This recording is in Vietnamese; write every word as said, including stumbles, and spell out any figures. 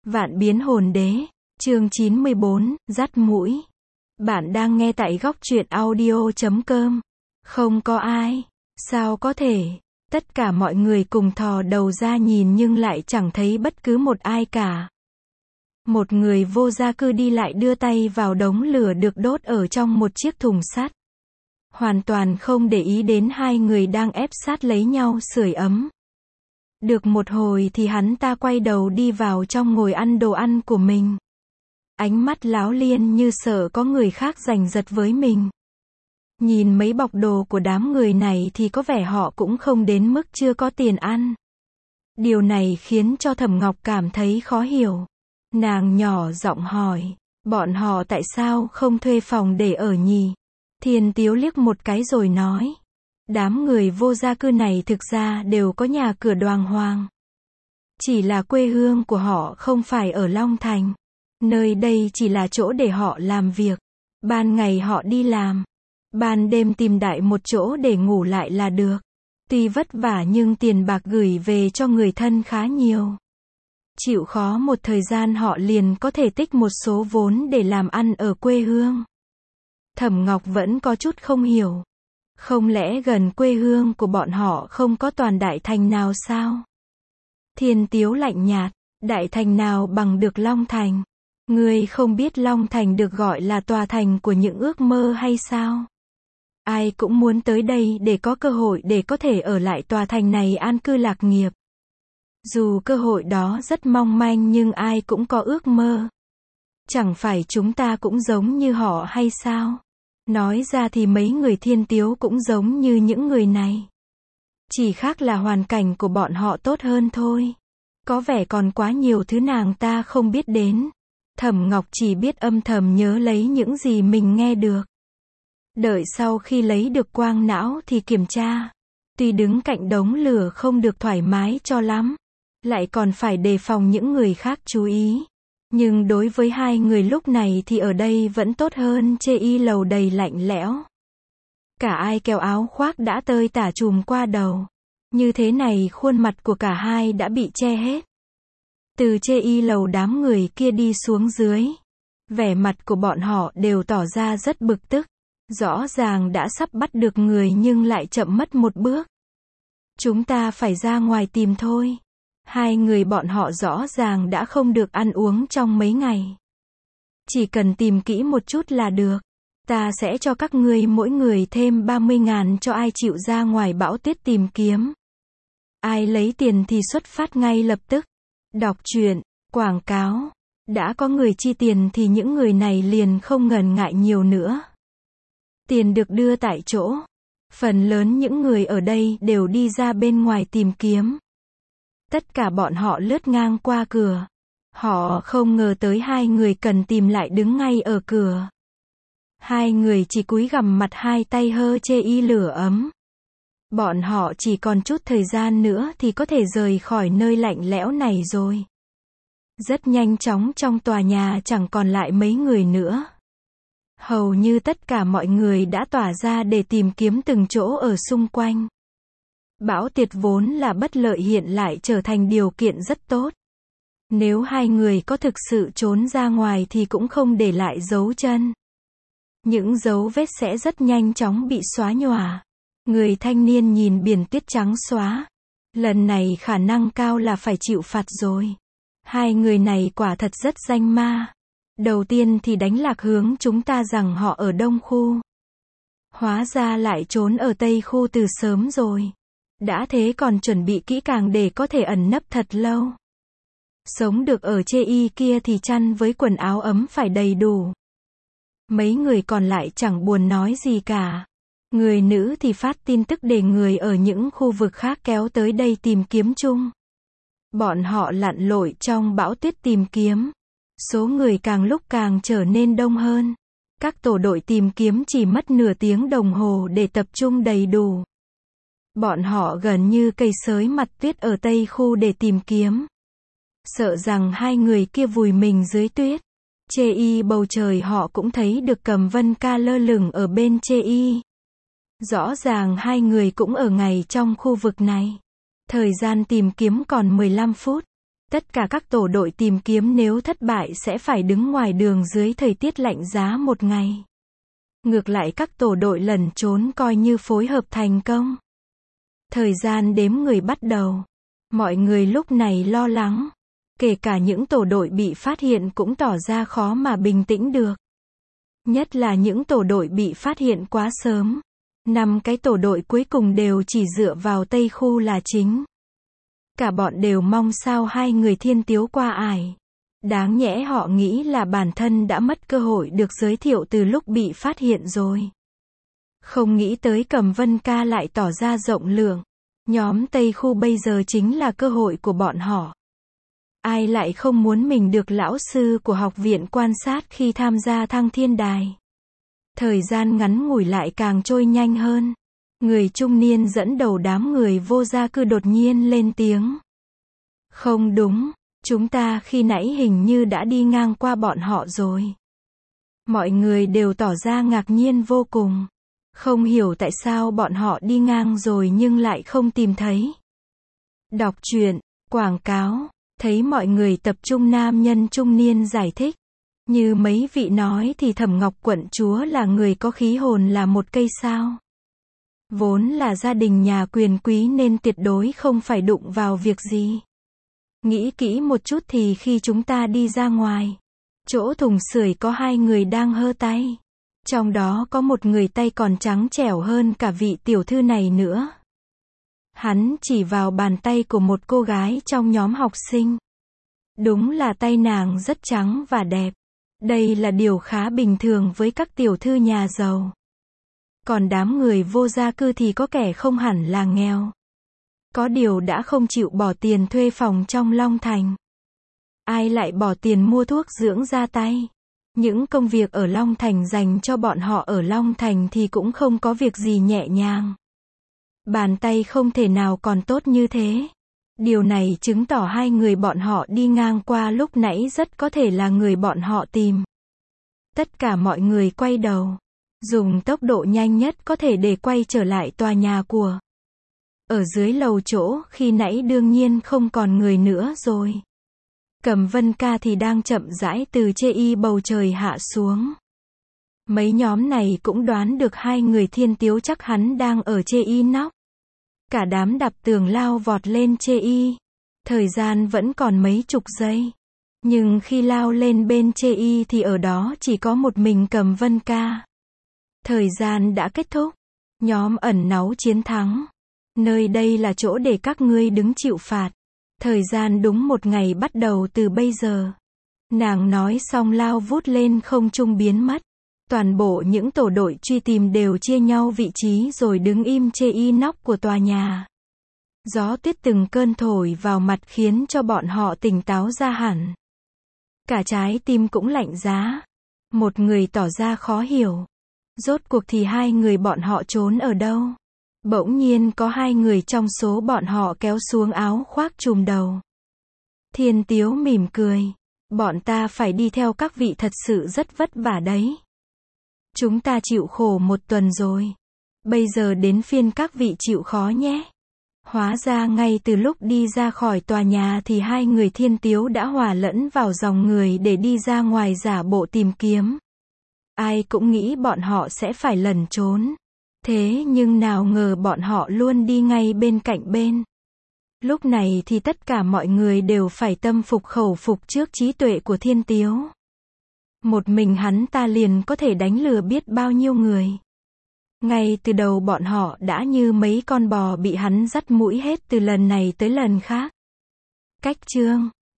Vạn biến hồn đế, chương chín mươi bốn, dắt mũi. Bạn đang nghe tại góc truyện audio chấm com. Không có ai. Sao có thể? Tất cả mọi người cùng thò đầu ra nhìn nhưng lại chẳng thấy bất cứ một ai cả. Một người vô gia cư đi lại đưa tay vào đống lửa được đốt ở trong một chiếc thùng sắt. Hoàn toàn không để ý đến hai người đang ép sát lấy nhau sưởi ấm. Được một hồi thì hắn ta quay đầu đi vào trong ngồi ăn đồ ăn của mình. Ánh mắt láo liên như sợ có người khác giành giật với mình. Nhìn mấy bọc đồ của đám người này thì có vẻ họ cũng không đến mức chưa có tiền ăn. Điều này khiến cho Thẩm Ngọc cảm thấy khó hiểu. Nàng nhỏ giọng hỏi, bọn họ tại sao không thuê phòng để ở nhỉ? Thiên Tiếu liếc một cái rồi nói, đám người vô gia cư này thực ra đều có nhà cửa đoàng hoàng. Chỉ là quê hương của họ không phải ở Long Thành. Nơi đây chỉ là chỗ để họ làm việc. Ban ngày họ đi làm. Ban đêm tìm đại một chỗ để ngủ lại là được. Tuy vất vả nhưng tiền bạc gửi về cho người thân khá nhiều. Chịu khó một thời gian họ liền có thể tích một số vốn để làm ăn ở quê hương. Thẩm Ngọc vẫn có chút không hiểu. Không lẽ gần quê hương của bọn họ không có toàn đại thành nào sao? Thiên Tiếu lạnh nhạt, đại thành nào bằng được Long Thành? Ngươi không biết Long Thành được gọi là tòa thành của những ước mơ hay sao? Ai cũng muốn tới đây để có cơ hội để có thể ở lại tòa thành này an cư lạc nghiệp. Dù cơ hội đó rất mong manh nhưng ai cũng có ước mơ. Chẳng phải chúng ta cũng giống như họ hay sao? Nói ra thì mấy người Thiên Tiếu cũng giống như những người này. Chỉ khác là hoàn cảnh của bọn họ tốt hơn thôi. Có vẻ còn quá nhiều thứ nàng ta không biết đến. Thẩm Ngọc chỉ biết âm thầm nhớ lấy những gì mình nghe được. Đợi sau khi lấy được quang não thì kiểm tra. Tuy đứng cạnh đống lửa không được thoải mái cho lắm. Lại còn phải đề phòng những người khác chú ý. Nhưng đối với hai người lúc này thì ở đây vẫn tốt hơn chê y lầu đầy lạnh lẽo. Cả ai kéo áo khoác đã tơi tả trùm qua đầu. Như thế này khuôn mặt của cả hai đã bị che hết. Từ chê y lầu đám người kia đi xuống dưới. Vẻ mặt của bọn họ đều tỏ ra rất bực tức. Rõ ràng đã sắp bắt được người nhưng lại chậm mất một bước. Chúng ta phải ra ngoài tìm thôi. Hai người bọn họ rõ ràng đã không được ăn uống trong mấy ngày. Chỉ cần tìm kỹ một chút là được. Ta sẽ cho các ngươi mỗi người thêm ba mươi ngàn cho ai chịu ra ngoài bão tuyết tìm kiếm. Ai lấy tiền thì xuất phát ngay lập tức. Đọc truyện, quảng cáo. Đã có người chi tiền thì những người này liền không ngần ngại nhiều nữa. Tiền được đưa tại chỗ. Phần lớn những người ở đây đều đi ra bên ngoài tìm kiếm. Tất cả bọn họ lướt ngang qua cửa. Họ không ngờ tới hai người cần tìm lại đứng ngay ở cửa. Hai người chỉ cúi gằm mặt hai tay hơ chê y lửa ấm. Bọn họ chỉ còn chút thời gian nữa thì có thể rời khỏi nơi lạnh lẽo này rồi. Rất nhanh chóng trong tòa nhà chẳng còn lại mấy người nữa. Hầu như tất cả mọi người đã tỏa ra để tìm kiếm từng chỗ ở xung quanh. Bão tuyết vốn là bất lợi hiện lại trở thành điều kiện rất tốt. Nếu hai người có thực sự trốn ra ngoài thì cũng không để lại dấu chân. Những dấu vết sẽ rất nhanh chóng bị xóa nhòa. Người thanh niên nhìn biển tuyết trắng xóa. Lần này khả năng cao là phải chịu phạt rồi. Hai người này quả thật rất danh ma. Đầu tiên thì đánh lạc hướng chúng ta rằng họ ở Đông Khu. Hóa ra lại trốn ở Tây Khu từ sớm rồi. Đã thế còn chuẩn bị kỹ càng để có thể ẩn nấp thật lâu. Sống được ở chê y kia thì chăn với quần áo ấm phải đầy đủ. Mấy người còn lại chẳng buồn nói gì cả. Người nữ thì phát tin tức để người ở những khu vực khác kéo tới đây tìm kiếm chung. Bọn họ lặn lội trong bão tuyết tìm kiếm. Số người càng lúc càng trở nên đông hơn. Các tổ đội tìm kiếm chỉ mất nửa tiếng đồng hồ để tập trung đầy đủ. Bọn họ gần như cây sới mặt tuyết ở Tây Khu để tìm kiếm. Sợ rằng hai người kia vùi mình dưới tuyết. Chê y bầu trời họ cũng thấy được Cầm Vân Ca lơ lửng ở bên chê y. Rõ ràng hai người cũng ở ngay trong khu vực này. Thời gian tìm kiếm còn mười lăm phút. Tất cả các tổ đội tìm kiếm nếu thất bại sẽ phải đứng ngoài đường dưới thời tiết lạnh giá một ngày. Ngược lại các tổ đội lẩn trốn coi như phối hợp thành công. Thời gian đếm người bắt đầu. Mọi người lúc này lo lắng. Kể cả những tổ đội bị phát hiện cũng tỏ ra khó mà bình tĩnh được. Nhất là những tổ đội bị phát hiện quá sớm. Năm cái tổ đội cuối cùng đều chỉ dựa vào Tây Khu là chính. Cả bọn đều mong sao hai người Thiên Tiếu qua ải. Đáng nhẽ họ nghĩ là bản thân đã mất cơ hội được giới thiệu từ lúc bị phát hiện rồi. Không nghĩ tới Cẩm Vân Ca lại tỏ ra rộng lượng. Nhóm Tây Khu bây giờ chính là cơ hội của bọn họ. Ai lại không muốn mình được lão sư của học viện quan sát khi tham gia thăng thiên đài. Thời gian ngắn ngủi lại càng trôi nhanh hơn. Người trung niên dẫn đầu đám người vô gia cư đột nhiên lên tiếng. Không đúng, chúng ta khi nãy hình như đã đi ngang qua bọn họ rồi. Mọi người đều tỏ ra ngạc nhiên vô cùng. Không hiểu tại sao bọn họ đi ngang rồi nhưng lại không tìm thấy. Đọc truyện, quảng cáo, thấy mọi người tập trung nam nhân trung niên giải thích. Như mấy vị nói thì Thẩm Ngọc quận chúa là người có khí hồn là một cây sao. Vốn là gia đình nhà quyền quý nên tuyệt đối không phải đụng vào việc gì. Nghĩ kỹ một chút thì khi chúng ta đi ra ngoài, chỗ thùng sưởi có hai người đang hơ tay. Trong đó có một người tay còn trắng trẻo hơn cả vị tiểu thư này nữa. Hắn chỉ vào bàn tay của một cô gái trong nhóm học sinh. Đúng là tay nàng rất trắng và đẹp. Đây là điều khá bình thường với các tiểu thư nhà giàu. Còn đám người vô gia cư thì có kẻ không hẳn là nghèo. Có điều đã không chịu bỏ tiền thuê phòng trong Long Thành. Ai lại bỏ tiền mua thuốc dưỡng da tay. Những công việc ở Long Thành dành cho bọn họ ở Long Thành thì cũng không có việc gì nhẹ nhàng. Bàn tay không thể nào còn tốt như thế. Điều này chứng tỏ hai người bọn họ đi ngang qua lúc nãy rất có thể là người bọn họ tìm. Tất cả mọi người quay đầu. Dùng tốc độ nhanh nhất có thể để quay trở lại tòa nhà của. Ở dưới lầu chỗ khi nãy đương nhiên không còn người nữa rồi. Cẩm Vân Ca thì đang chậm rãi từ chê y bầu trời hạ xuống. Mấy nhóm này cũng đoán được hai người Thiên Tiếu chắc hắn đang ở chê y nóc. Cả đám đạp tường lao vọt lên chê y. Thời gian vẫn còn mấy chục giây. Nhưng khi lao lên bên chê y thì ở đó chỉ có một mình Cẩm Vân Ca. Thời gian đã kết thúc. Nhóm ẩn náu chiến thắng. Nơi đây là chỗ để các ngươi đứng chịu phạt. Thời gian đúng một ngày bắt đầu từ bây giờ. Nàng nói xong lao vút lên không trung biến mất. Toàn bộ những tổ đội truy tìm đều chia nhau vị trí rồi đứng im chê y nóc của tòa nhà. Gió tuyết từng cơn thổi vào mặt khiến cho bọn họ tỉnh táo ra hẳn. Cả trái tim cũng lạnh giá. Một người tỏ ra khó hiểu. Rốt cuộc thì hai người bọn họ trốn ở đâu? Bỗng nhiên có hai người trong số bọn họ kéo xuống áo khoác trùm đầu. Thiên Tiếu mỉm cười. Bọn ta phải đi theo các vị thật sự rất vất vả đấy. Chúng ta chịu khổ một tuần rồi. Bây giờ đến phiên các vị chịu khó nhé. Hóa ra ngay từ lúc đi ra khỏi tòa nhà thì hai người Thiên Tiếu đã hòa lẫn vào dòng người để đi ra ngoài giả bộ tìm kiếm. Ai cũng nghĩ bọn họ sẽ phải lẩn trốn. Thế nhưng nào ngờ bọn họ luôn đi ngay bên cạnh bên. Lúc này thì tất cả mọi người đều phải tâm phục khẩu phục trước trí tuệ của Thiên Tiếu. Một mình hắn ta liền có thể đánh lừa biết bao nhiêu người. Ngay từ đầu bọn họ đã như mấy con bò bị hắn dắt mũi hết từ lần này tới lần khác. Cách chương